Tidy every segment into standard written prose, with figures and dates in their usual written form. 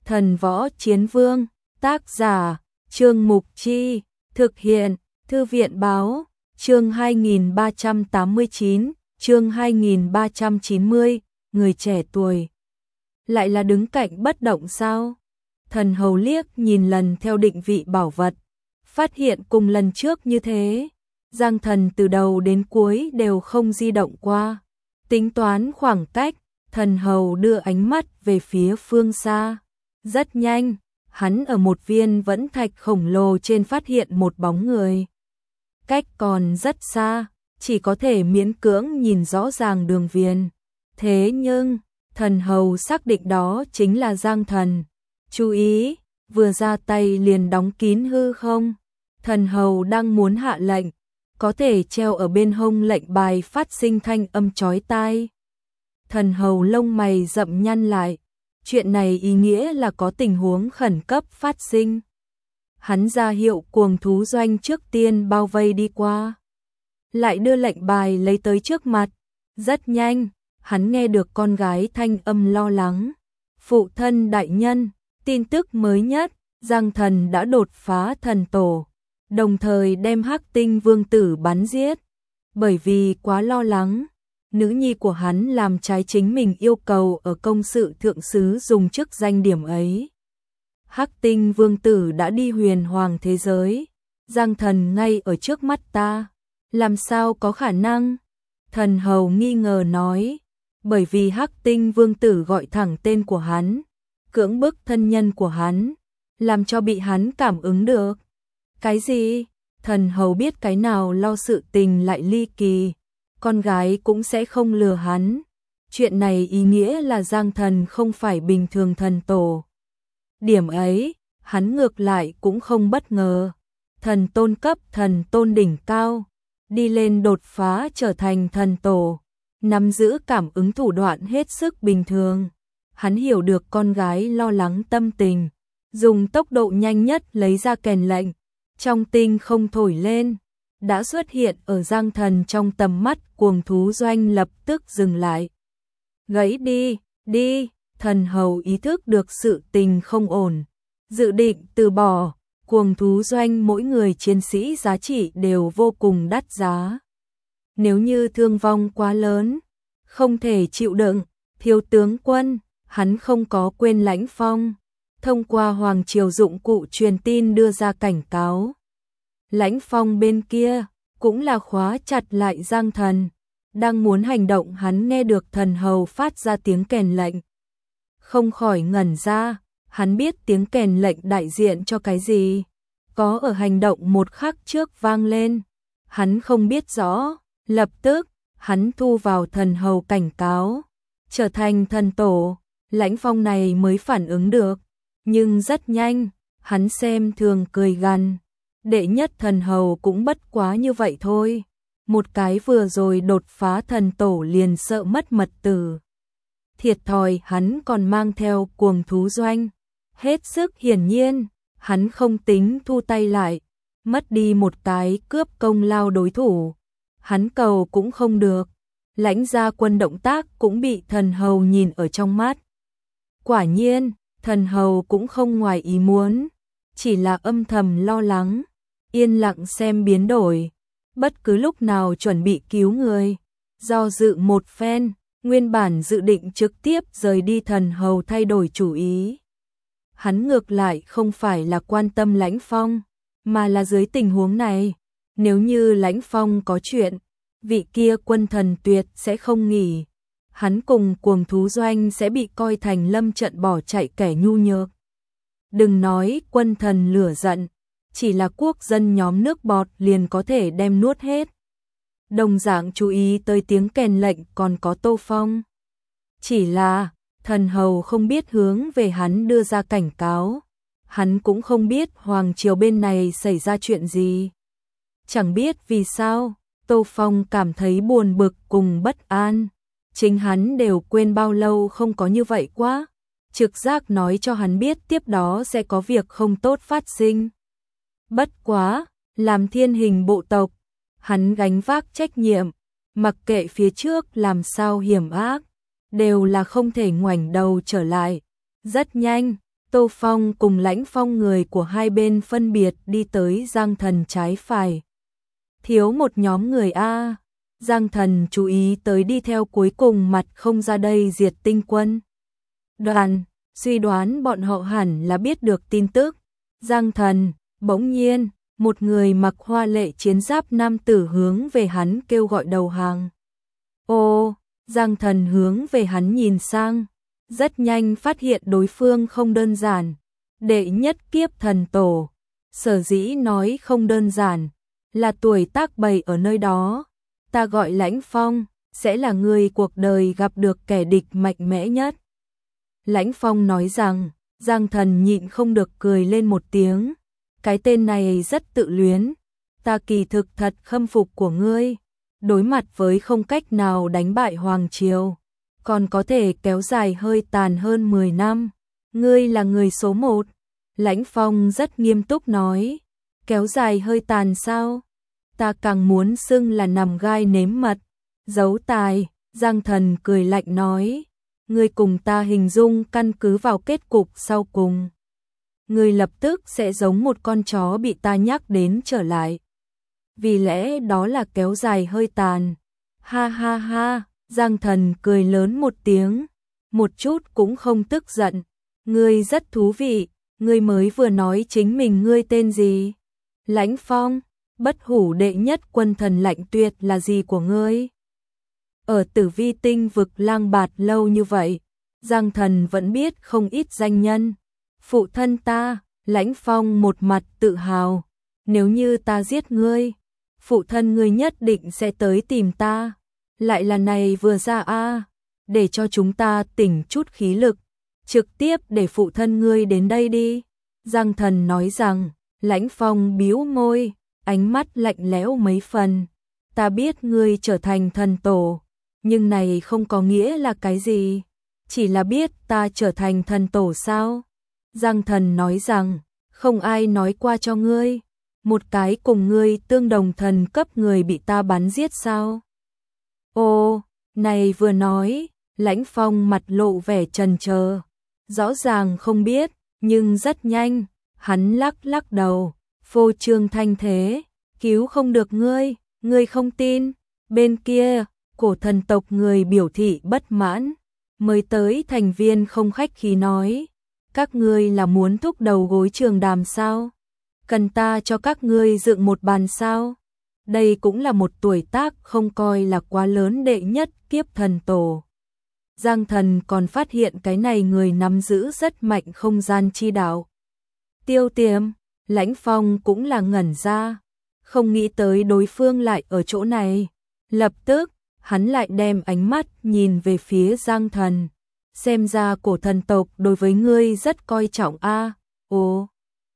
Thần Võ Chiến Vương, tác giả, Trương Mục Chi, thực hiện, Thư viện Báo, chương 2389, chương 2390, người trẻ tuổi. Lại là đứng cạnh bất động sao? Thần hầu liếc nhìn lần theo định vị bảo vật, phát hiện cùng lần trước như thế. Giang Thần từ đầu đến cuối đều không di động qua. Tính toán khoảng cách, thần hầu đưa ánh mắt về phía phương xa. Rất nhanh, hắn ở một viên vẫn thạch khổng lồ trên phát hiện một bóng người. Cách còn rất xa, chỉ có thể miễn cưỡng nhìn rõ ràng đường viền. Thế nhưng, thần hầu xác định đó chính là Giang Thần. Chú ý, vừa ra tay liền đóng kín hư không. Thần hầu đang muốn hạ lệnh, có thể treo ở bên hông lệnh bài phát sinh thanh âm chói tai. Thần hầu lông mày rậm nhăn lại, chuyện này ý nghĩa là có tình huống khẩn cấp phát sinh. Hắn ra hiệu cuồng thú doanh trước tiên bao vây đi qua, lại đưa lệnh bài lấy tới trước mặt. Rất nhanh, hắn nghe được con gái thanh âm lo lắng. Phụ thân đại nhân, tin tức mới nhất, Giang Thần đã đột phá thần tổ, đồng thời đem Hắc Tinh Vương tử bắn giết. Bởi vì quá lo lắng, nữ nhi của hắn làm trái chính mình yêu cầu ở công sự thượng sứ dùng chức danh điểm ấy. Hắc Tinh Vương tử đã đi huyền hoàng thế giới, Giang Thần ngay ở trước mắt ta, làm sao có khả năng? Thần hầu nghi ngờ nói, bởi vì Hắc Tinh Vương tử gọi thẳng tên của hắn, cưỡng bức thân nhân của hắn, làm cho bị hắn cảm ứng được. Cái gì? Thần hầu biết cái nào lo sự tình lại ly kỳ, con gái cũng sẽ không lừa hắn. Chuyện này ý nghĩa là Giang Thần không phải bình thường thần tổ. Điểm ấy, hắn ngược lại cũng không bất ngờ. Thần tôn cấp thần tôn đỉnh cao, đi lên đột phá trở thành thần tổ, nắm giữ cảm ứng thủ đoạn hết sức bình thường. Hắn hiểu được con gái lo lắng tâm tình, dùng tốc độ nhanh nhất lấy ra kèn lệnh, trong tinh không thổi lên, đã xuất hiện ở Giang Thần trong tầm mắt. Cuồng thú doanh lập tức dừng lại. Gãy đi, đi, thần hầu ý thức được sự tình không ổn, dự định từ bỏ. Cuồng thú doanh mỗi người chiến sĩ giá trị đều vô cùng đắt giá. Nếu như thương vong quá lớn, không thể chịu đựng, thiếu tướng quân, hắn không có quên Lãnh Phong, thông qua hoàng triều dụng cụ truyền tin đưa ra cảnh cáo. Lãnh Phong bên kia cũng là khóa chặt lại Giang Thần, đang muốn hành động. Hắn nghe được thần hầu phát ra tiếng kèn lệnh, không khỏi ngẩn ra. Hắn biết tiếng kèn lệnh đại diện cho cái gì, có ở hành động một khắc trước vang lên. Hắn không biết rõ, lập tức hắn thu vào thần hầu cảnh cáo, trở thành thần tổ. Lãnh Phong này mới phản ứng được, nhưng rất nhanh, hắn xem thường cười gằn. Đệ nhất thần hầu cũng bất quá như vậy thôi, một cái vừa rồi đột phá thần tổ liền sợ mất mật tử. Thiệt thòi hắn còn mang theo cuồng thú doanh. Hết sức hiển nhiên, hắn không tính thu tay lại, mất đi một cái cướp công lao đối thủ. Hắn cầu cũng không được, Lãnh gia quân động tác cũng bị thần hầu nhìn ở trong mắt. Quả nhiên, thần hầu cũng không ngoài ý muốn, chỉ là âm thầm lo lắng, yên lặng xem biến đổi, bất cứ lúc nào chuẩn bị cứu người. Do dự một phen, nguyên bản dự định trực tiếp rời đi thần hầu thay đổi chủ ý. Hắn ngược lại không phải là quan tâm Lãnh Phong, mà là dưới tình huống này, nếu như Lãnh Phong có chuyện, vị kia quân thần tuyệt sẽ không nghỉ. Hắn cùng cuồng thú doanh sẽ bị coi thành lâm trận bỏ chạy kẻ nhu nhược. Đừng nói quân thần lửa giận, chỉ là quốc dân nhóm nước bọt liền có thể đem nuốt hết. Đồng dạng chú ý tới tiếng kèn lệnh còn có Tô Phong. Chỉ là thần hầu không biết hướng về hắn đưa ra cảnh cáo, hắn cũng không biết hoàng triều bên này xảy ra chuyện gì. Chẳng biết vì sao, Tô Phong cảm thấy buồn bực cùng bất an. Chính hắn đều quên bao lâu không có như vậy quá. Trực giác nói cho hắn biết tiếp đó sẽ có việc không tốt phát sinh. Bất quá, làm thiên hình bộ tộc, hắn gánh vác trách nhiệm, mặc kệ phía trước làm sao hiểm ác, đều là không thể ngoảnh đầu trở lại. Rất nhanh, Tô Phong cùng Lãnh Phong người của hai bên phân biệt đi tới Giang Thần trái phải. Thiếu một nhóm người a. Giang Thần chú ý tới đi theo cuối cùng mặt không ra đây diệt tinh quân. Đoàn, suy đoán bọn họ hẳn là biết được tin tức. Giang Thần, bỗng nhiên, một người mặc hoa lệ chiến giáp nam tử hướng về hắn kêu gọi đầu hàng. Ô, Giang Thần hướng về hắn nhìn sang, rất nhanh phát hiện đối phương không đơn giản. Đệ nhất kiếp thần tổ, sở dĩ nói không đơn giản, là tuổi tác bày ở nơi đó. Ta gọi Lãnh Phong, sẽ là người cuộc đời gặp được kẻ địch mạnh mẽ nhất. Lãnh Phong nói rằng, Giang Thần nhịn không được cười lên một tiếng. Cái tên này rất tự luyến, ta kỳ thực thật khâm phục của ngươi. Đối mặt với không cách nào đánh bại Hoàng Triều, còn có thể kéo dài hơi tàn hơn 10 năm. Ngươi là người số 1. Lãnh Phong rất nghiêm túc nói, kéo dài hơi tàn sao? Ta càng muốn xưng là nằm gai nếm mật, giấu tài. Giang Thần cười lạnh nói, ngươi cùng ta hình dung căn cứ vào kết cục sau cùng. Ngươi lập tức sẽ giống một con chó bị ta nhắc đến trở lại. Vì lẽ đó là kéo dài hơi tàn. Ha ha ha, Giang Thần cười lớn một tiếng, một chút cũng không tức giận. Ngươi rất thú vị, ngươi mới vừa nói chính mình ngươi tên gì? Lãnh Phong, bất hủ đệ nhất quân thần lạnh tuyệt là gì của ngươi? Ở Tử Vi Tinh vực lang bạt lâu như vậy, Giang Thần vẫn biết không ít danh nhân. Phụ thân ta, Lãnh Phong một mặt tự hào, nếu như ta giết ngươi, phụ thân ngươi nhất định sẽ tới tìm ta. Lại là này vừa ra a, để cho chúng ta tỉnh chút khí lực, trực tiếp để phụ thân ngươi đến đây đi. Giang Thần nói rằng, Lãnh Phong bĩu môi, ánh mắt lạnh lẽo mấy phần. Ta biết ngươi trở thành thần tổ, nhưng này không có nghĩa là cái gì. Chỉ là biết ta trở thành thần tổ sao? Giang Thần nói rằng, không ai nói qua cho ngươi. Một cái cùng ngươi tương đồng thần cấp người bị ta bắn giết sao? Ô, này vừa nói, Lãnh Phong mặt lộ vẻ chần chờ. Rõ ràng không biết, nhưng rất nhanh, hắn lắc lắc đầu, phô trương thanh thế, cứu không được ngươi, ngươi không tin. Bên kia, cổ thần tộc người biểu thị bất mãn, mới tới thành viên không khách khí nói, các ngươi là muốn thúc đầu gối trường đàm sao? Cần ta cho các ngươi dựng một bàn sao? Đây cũng là một tuổi tác không coi là quá lớn đệ nhất kiếp thần tổ. Giang Thần còn phát hiện cái này người nắm giữ rất mạnh không gian chi đạo. Tiêu Tiềm, Lãnh Phong cũng là ngẩn ra, không nghĩ tới đối phương lại ở chỗ này. Lập tức, hắn lại đem ánh mắt nhìn về phía Giang Thần. Xem ra cổ thần tộc đối với ngươi rất coi trọng a. Ồ,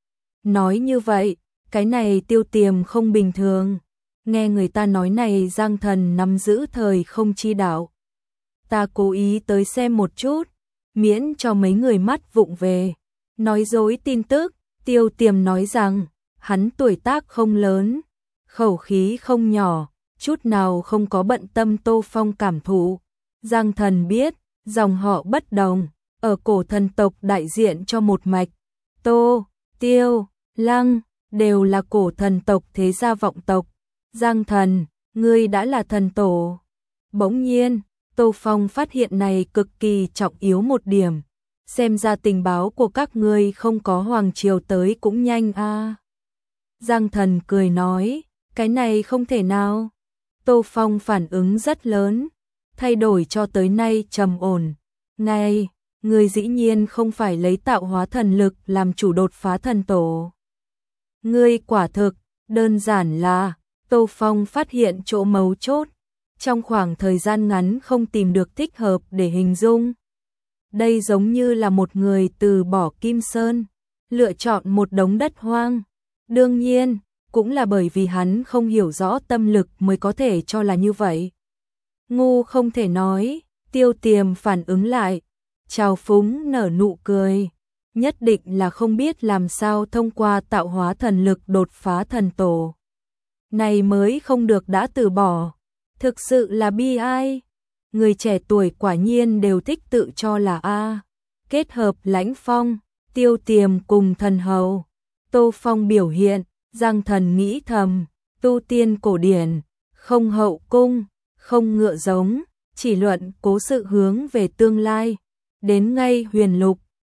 nói như vậy, cái này Tiêu Tiềm không bình thường. Nghe người ta nói này Giang Thần nắm giữ thời không chi đạo. Ta cố ý tới xem một chút, miễn cho mấy người mắt vụng về. Nói dối tin tức, Tiêu Tiềm nói rằng, hắn tuổi tác không lớn, khẩu khí không nhỏ, chút nào không có bận tâm Tô Phong cảm thụ. Giang Thần biết, dòng họ bất đồng, ở cổ thần tộc đại diện cho một mạch. Tô, Tiêu, Lăng, đều là cổ thần tộc thế gia vọng tộc. Giang Thần, ngươi đã là thần tổ. Bỗng nhiên, Tô Phong phát hiện này cực kỳ trọng yếu một điểm. Xem ra tình báo của các ngươi không có Hoàng Triều tới cũng nhanh a. Giang Thần cười nói, cái này không thể nào. Tô Phong phản ứng rất lớn, thay đổi cho tới nay trầm ổn. Này, ngươi dĩ nhiên không phải lấy tạo hóa thần lực làm chủ đột phá thần tổ. Ngươi quả thực, đơn giản là, Tô Phong phát hiện chỗ mấu chốt. Trong khoảng thời gian ngắn không tìm được thích hợp để hình dung. Đây giống như là một người từ bỏ Kim Sơn, lựa chọn một đống đất hoang. Đương nhiên, cũng là bởi vì hắn không hiểu rõ tâm lực mới có thể cho là như vậy. Ngu không thể nói, Tiêu Tiềm phản ứng lại, trào phúng nở nụ cười. Nhất định là không biết làm sao thông qua tạo hóa thần lực đột phá thần tổ. Này mới không được đã từ bỏ. Thực sự là bi ai. Người trẻ tuổi quả nhiên đều thích tự cho là A. Kết hợp Lãnh Phong, Tiêu Tiềm cùng thần hầu. Tô Phong biểu hiện, Giang Thần nghĩ thầm, tu tiên cổ điển, không hậu cung, không ngựa giống, chỉ luận cố sự hướng về tương lai. Đến ngay Huyền Lục,